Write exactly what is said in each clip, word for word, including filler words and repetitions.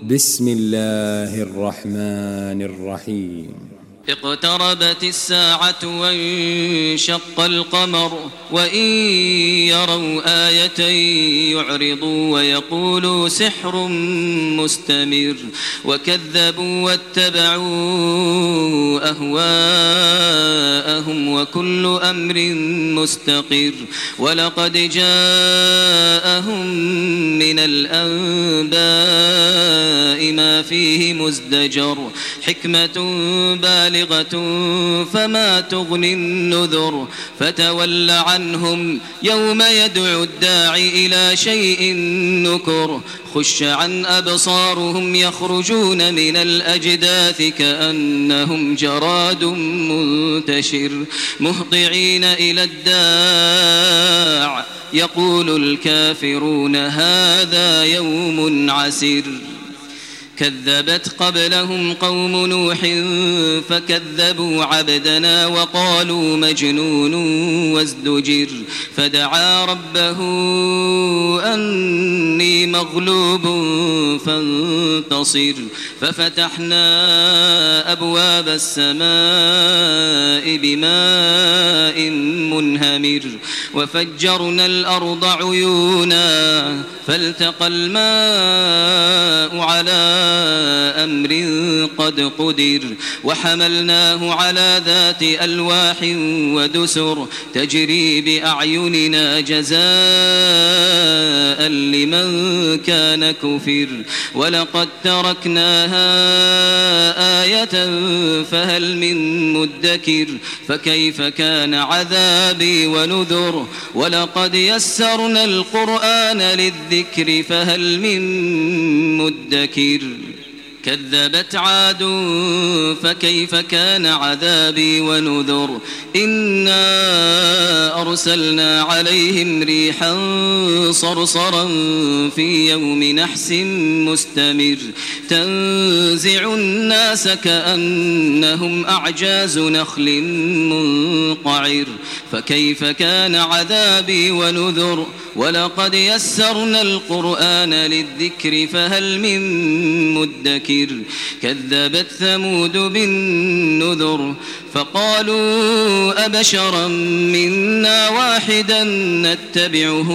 بسم الله الرحمن الرحيم. اقتربت الساعة وانشق القمر وإن يروا آية يعرضوا ويقولوا سحر مستمر وكذبوا واتبعوا أهواءهم وكل أمر مستقر ولقد جاءهم من الأنباء ما فيه مزدجر حكمة بالغة فما تغني النذر فتول عنهم يوم يدعو الداعي إلى شيء نكر خش عن أبصارهم يخرجون من الأجداث كأنهم جراد منتشر مهطعين إلى الداع يقول الكافرون هذا يوم عسر كذبت قبلهم قوم نوح فكذبوا عبدنا وقالوا مجنون وازدجر فدعا ربه أني مغلوب فانتصر ففتحنا أبواب السماء بماء منهمر وفجرنا الأرض عيونا فالتقى الماء على أمر قد قدر وحملناه على ذات ألواح ودسر تجري بأعيننا جزاء لمن كان كفر ولقد تركناها آية فهل من مدكر فكيف كان عذابي ونذر ولقد يسرنا القرآن للذكر فهل من مدكر كذبت عاد فكيف كان عذابي ونذر إنا أرسلنا عليهم ريحا صرصرا في يوم نحس مستمر تنزع الناس كأنهم أعجاز نخل منقعر فكيف كان عذابي ونذر ولقد يسرنا القرآن للذكر فهل من مدكر كذبت ثمود بالنذر فقالوا أبشرا منا واحدا نتبعه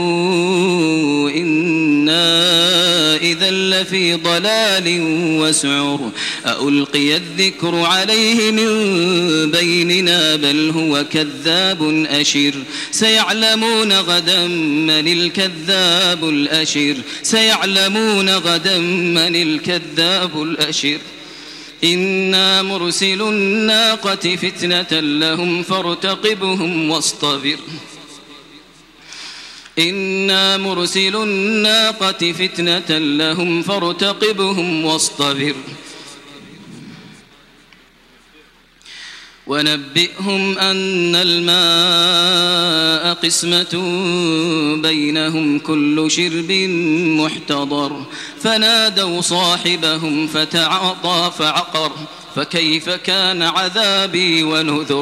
إنا إذا لفي ضلال وسعر ألقي الذكر عليه من بيننا بل هو كذاب أشر سيعلمون غدا من الكذاب الأشر سيعلمون غدا من الكذاب الأشر إنا مرسل الناقة فتنة لهم فارتقبهم واصطبر إنا مرسل الناقة فتنة لهم فارتقبهم واصطبر ونبئهم أن الماء قسمة بينهم كل شرب محتضر فنادوا صاحبهم فتعاطى فعقر فكيف كان عذابي ونذر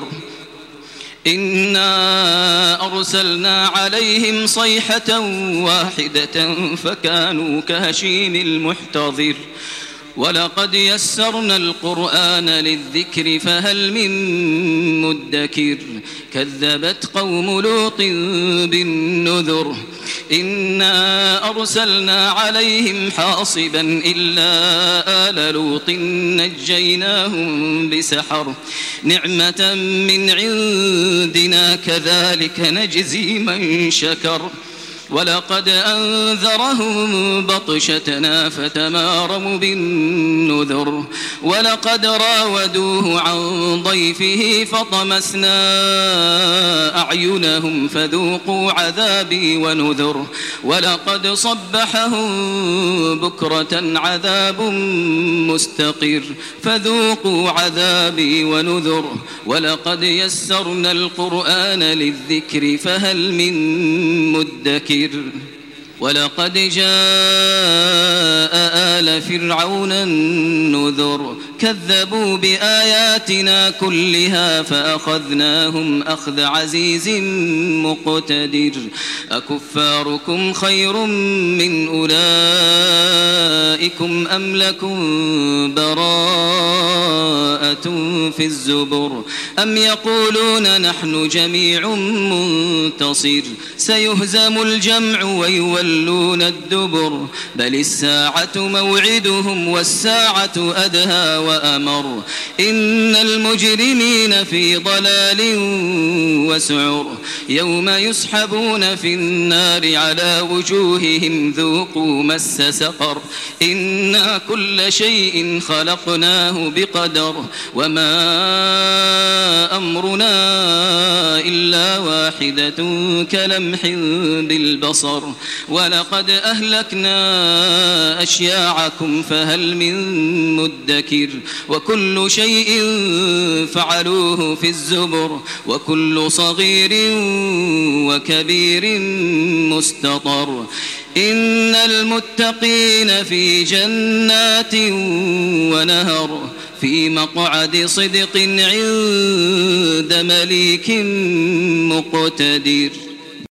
إنا أرسلنا عليهم صيحة واحدة فكانوا كهشيم المحتضر ولقد يسرنا القرآن للذكر فهل من مدكر كذبت قوم لوط بالنذر إنا أرسلنا عليهم حاصبا إلا آل لوط نجيناهم بسحر نعمة من عندنا كذلك نجزي من شكر ولقد أنذرهم بطشتنا فتماروا بالنذر ولقد راودوه عن ضيفه فطمسنا أعينهم فذوقوا عذابي ونذر ولقد صبحهم بكرة عذاب مستقر فذوقوا عذابي ونذر ولقد يسرنا القرآن للذكر فهل من مدكر ولقد جاء آل فرعون النذر كذبوا بآياتنا كلها فأخذناهم أخذ عزيز مقتدر أكفاركم خير من أولئكم أم لكم براءة في الزبر أم يقولون نحن جميع منتصر سيهزم الجمع ويولون الدبر بل الساعة موعدهم والساعة أدهى وأمر إن المجرمين في ضلال وسعر يوم يسحبون في النار على وجوههم ذوقوا مس سقر إنا كل شيء خلقناه بقدر وما أمرنا إلا واحدة كلمح بالبصر ولقد أهلكنا أشياعكم فهل من مدكر وكل شيء فعلوه في الزبر وكل صغير وكبير مستطر إن المتقين في جنات ونهر في مقعد صدق عند مليك مقتدر.